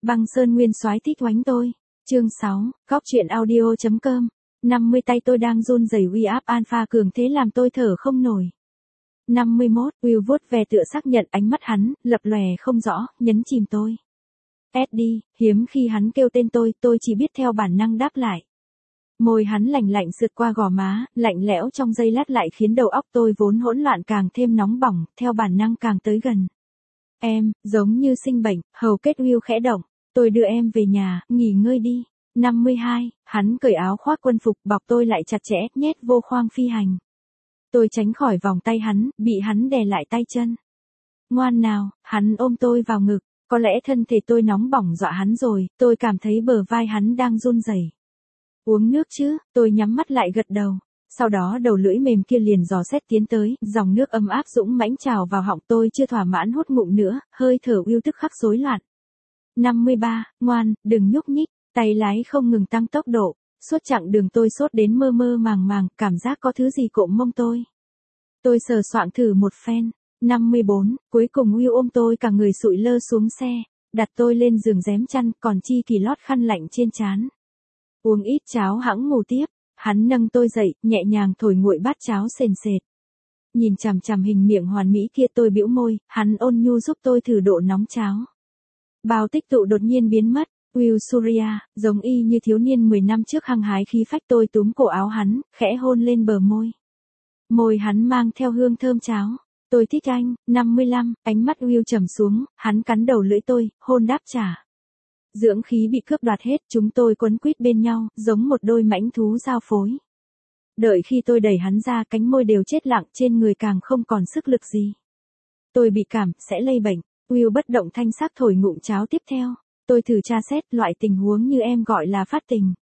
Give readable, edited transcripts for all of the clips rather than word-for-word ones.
Băng Sơn Nguyên Soái thích oánh tôi. Chương 6, góc truyện audio.com. 50 tay tôi đang run rẩy, uy áp alpha cường thế làm tôi thở không nổi. 51, Will vuốt về tựa xác nhận, ánh mắt hắn lập lòe không rõ, nhấn chìm tôi. Eddie, hiếm khi hắn kêu tên tôi chỉ biết theo bản năng đáp lại. Môi hắn lạnh lạnh sượt qua gò má, lạnh lẽo trong giây lát lại khiến đầu óc tôi vốn hỗn loạn càng thêm nóng bỏng, theo bản năng càng tới gần. Em, giống như sinh bệnh, hầu kết Will khẽ động, tôi đưa em về nhà, nghỉ ngơi đi. 52, hắn cởi áo khoác quân phục bọc tôi lại chặt chẽ, nhét vô khoang phi hành. Tôi tránh khỏi vòng tay hắn, bị hắn đè lại tay chân. Ngoan nào, hắn ôm tôi vào ngực, có lẽ thân thể tôi nóng bỏng dọa hắn rồi, tôi cảm thấy bờ vai hắn đang run rẩy. Uống nước chứ, tôi nhắm mắt lại gật đầu. Sau đó đầu lưỡi mềm kia liền dò xét tiến tới, dòng nước ấm áp dũng mãnh trào vào họng tôi, chưa thỏa mãn hút ngụm nữa, hơi thở Will tức khắc rối loạn. 53, ngoan, đừng nhúc nhích, tay lái không ngừng tăng tốc độ, suốt chặng đường tôi sốt đến mơ mơ màng màng, cảm giác có thứ gì cộm mông tôi. Tôi sờ soạng thử một phen. 54, cuối cùng Will ôm tôi cả người sụi lơ xuống xe, đặt tôi lên giường rém chăn, còn Chi Kỳ lót khăn lạnh trên trán. Uống ít cháo hẵng ngủ tiếp. Hắn nâng tôi dậy, nhẹ nhàng thổi nguội bát cháo sền sệt. Nhìn chằm chằm hình miệng hoàn mỹ kia, tôi bĩu môi, hắn ôn nhu giúp tôi thử độ nóng cháo. Bao tích tụ đột nhiên biến mất. Will Surya, giống y như thiếu niên 10 năm trước hăng hái khí phách, tôi túm cổ áo hắn, khẽ hôn lên bờ môi. Môi hắn mang theo hương thơm cháo. Tôi thích anh. 55, ánh mắt Will trầm xuống, hắn cắn đầu lưỡi tôi, hôn đáp trả. Dưỡng khí bị cướp đoạt hết, chúng tôi quấn quýt bên nhau, giống một đôi mãnh thú giao phối. Đợi khi tôi đẩy hắn ra, cánh môi đều chết lặng, trên người càng không còn sức lực gì. Tôi bị cảm, sẽ lây bệnh. Will bất động thanh sắc thổi ngụm cháo tiếp theo. Tôi thử tra xét, loại tình huống như em gọi là phát tình.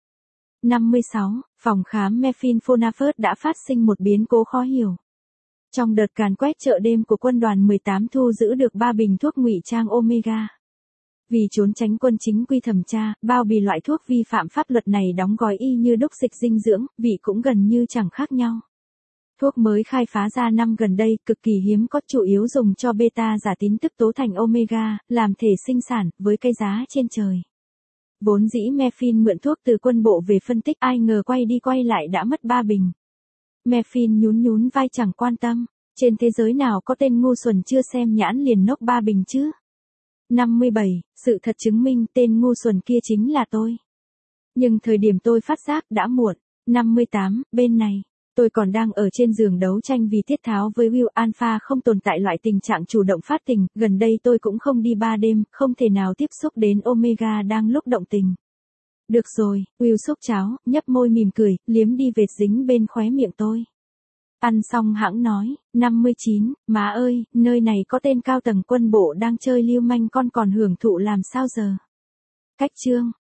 56, phòng khám Mefin Phonafert đã phát sinh một biến cố khó hiểu. Trong đợt càn quét chợ đêm của quân đoàn 18 thu giữ được 3 bình thuốc ngụy trang Omega. Vì trốn tránh quân chính quy thẩm tra, bao bì loại thuốc vi phạm pháp luật này đóng gói y như đúc dịch dinh dưỡng, vị cũng gần như chẳng khác nhau. Thuốc mới khai phá ra năm gần đây, cực kỳ hiếm có, chủ yếu dùng cho beta giả tín tức tố thành omega, làm thể sinh sản, với cái giá trên trời. Vốn dĩ Mefin mượn thuốc từ quân bộ về phân tích, ai ngờ quay đi quay lại đã mất 3 bình. Mefin nhún vai chẳng quan tâm, trên thế giới nào có tên ngu xuẩn chưa xem nhãn liền nốc 3 bình chứ. 57, sự thật chứng minh tên ngu xuẩn kia chính là tôi. Nhưng thời điểm tôi phát giác đã muộn. 58, bên này, tôi còn đang ở trên giường đấu tranh vì tiết tháo với Will. Alpha không tồn tại loại tình trạng chủ động phát tình, gần đây tôi cũng không đi 3 đêm, không thể nào tiếp xúc đến Omega đang lúc động tình. Được rồi, Will xúc cháo, nhấp môi mỉm cười, liếm đi vệt dính bên khóe miệng tôi. Ăn xong hãng nói. 59, má ơi, nơi này có tên cao tầng quân bộ đang chơi lưu manh, con còn hưởng thụ làm sao giờ? Cách chương.